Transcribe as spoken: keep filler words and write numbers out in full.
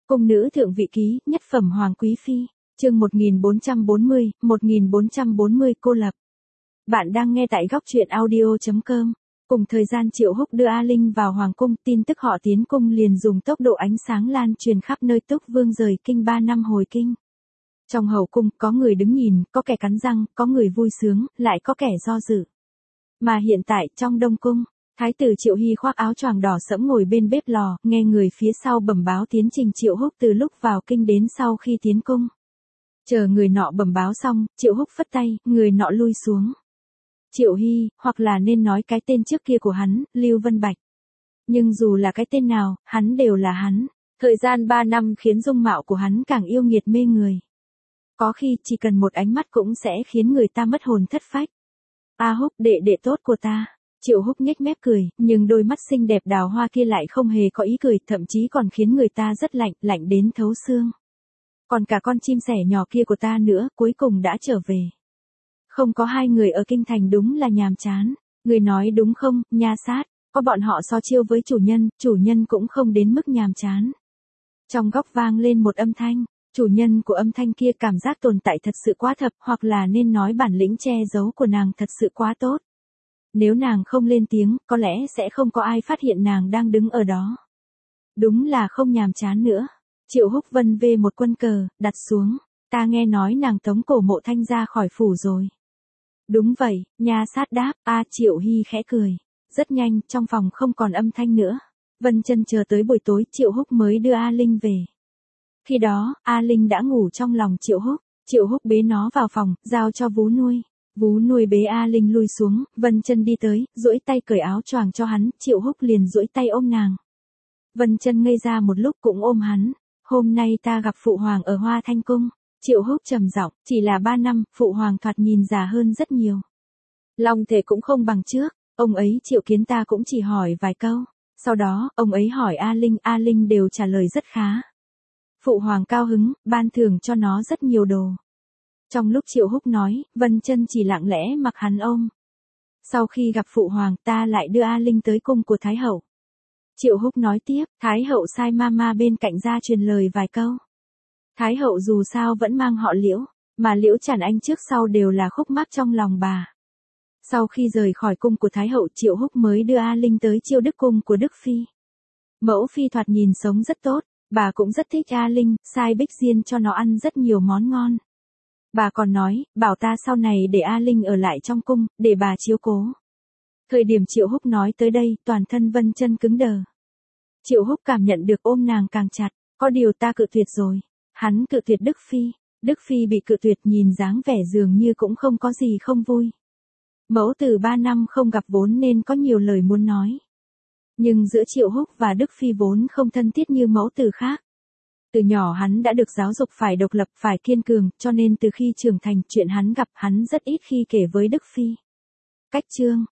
Cung nữ thượng vị ký, nhất phẩm hoàng quý phi, chương một nghìn bốn trăm bốn mươi, một nghìn bốn trăm bốn mươi cô lập. Bạn đang nghe tại góc truyện audio chấm com. Cùng thời gian Triệu Húc đưa A Linh vào hoàng cung, tin tức họ tiến cung liền dùng tốc độ ánh sáng lan truyền khắp nơi. Túc Vương rời kinh ba năm hồi kinh. Trong hậu cung, có người đứng nhìn, có kẻ cắn răng, có người vui sướng, lại có kẻ do dự. Mà hiện tại, trong Đông cung, Thái tử Triệu Hy khoác áo choàng đỏ sẫm ngồi bên bếp lò, nghe người phía sau bẩm báo tiến trình Triệu Húc từ lúc vào kinh đến sau khi tiến cung. Chờ người nọ bẩm báo xong, Triệu Húc phất tay, người nọ lui xuống. Triệu Hy, hoặc là nên nói cái tên trước kia của hắn, Lưu Vân Bạch. Nhưng dù là cái tên nào, hắn đều là hắn. Thời gian ba năm khiến dung mạo của hắn càng yêu nghiệt mê người. Có khi chỉ cần một ánh mắt cũng sẽ khiến người ta mất hồn thất phách. A Húc, đệ đệ tốt của ta. Triệu Húc nhếch mép cười, nhưng đôi mắt xinh đẹp đào hoa kia lại không hề có ý cười, thậm chí còn khiến người ta rất lạnh, lạnh đến thấu xương. Còn cả con chim sẻ nhỏ kia của ta nữa, cuối cùng đã trở về. Không có hai người ở kinh thành đúng là nhàm chán. Người nói đúng không, Nha Sát, có bọn họ so chiêu với chủ nhân, chủ nhân cũng không đến mức nhàm chán. Trong góc vang lên một âm thanh, chủ nhân của âm thanh kia cảm giác tồn tại thật sự quá thập, hoặc là nên nói bản lĩnh che giấu của nàng thật sự quá tốt. Nếu nàng không lên tiếng, có lẽ sẽ không có ai phát hiện nàng đang đứng ở đó. Đúng là không nhàm chán nữa. Triệu Húc vân vê một quân cờ, đặt xuống. Ta nghe nói nàng tống cổ Mộ Thanh ra khỏi phủ rồi. Đúng vậy, Nha Sát đáp. A Triệu Hy khẽ cười. Rất nhanh, trong phòng không còn âm thanh nữa. Vân Chân chờ tới buổi tối, Triệu Húc mới đưa A Linh về. Khi đó, A Linh đã ngủ trong lòng Triệu Húc. Triệu Húc bế nó vào phòng, giao cho vú nuôi. Vú nuôi bế A Linh lui xuống, Vân Chân đi tới, duỗi tay cởi áo choàng cho hắn, Triệu Húc liền duỗi tay ôm nàng. Vân Chân ngây ra một lúc cũng ôm hắn. Hôm nay ta gặp phụ hoàng ở Hoa Thanh cung. Triệu Húc trầm giọng, chỉ là ba năm, phụ hoàng thoạt nhìn già hơn rất nhiều. Long thể cũng không bằng trước, ông ấy triệu kiến ta cũng chỉ hỏi vài câu. Sau đó, ông ấy hỏi A Linh, A Linh đều trả lời rất khá. Phụ hoàng cao hứng, ban thưởng cho nó rất nhiều đồ. Trong lúc Triệu Húc nói, Vân Chân chỉ lặng lẽ mặc hắn ôm. Sau khi gặp phụ hoàng, ta lại đưa A Linh tới cung của Thái hậu. Triệu Húc nói tiếp, Thái hậu sai mama bên cạnh ra truyền lời vài câu. Thái hậu dù sao vẫn mang họ Liễu, mà Liễu Trản Anh trước sau đều là khúc mắc trong lòng bà. Sau khi rời khỏi cung của Thái hậu, Triệu Húc mới đưa A Linh tới Chiêu Đức cung của Đức phi. Mẫu phi thoạt nhìn sống rất tốt, bà cũng rất thích A Linh, sai Bích Diên cho nó ăn rất nhiều món ngon. Bà còn nói, bảo ta sau này để A Linh ở lại trong cung, để bà chiếu cố. Thời điểm Triệu Húc nói tới đây, toàn thân Vân Chân cứng đờ. Triệu Húc cảm nhận được ôm nàng càng chặt, có điều ta cự tuyệt rồi. Hắn cự tuyệt Đức phi. Đức phi bị cự tuyệt, nhìn dáng vẻ dường như cũng không có gì không vui. Mẫu tử ba năm không gặp vốn nên có nhiều lời muốn nói. Nhưng giữa Triệu Húc và Đức phi vốn không thân thiết như mẫu tử khác. Từ nhỏ hắn đã được giáo dục phải độc lập, phải kiên cường, cho nên từ khi trưởng thành, chuyện hắn gặp hắn rất ít khi kể với Đức phi. Cách chương,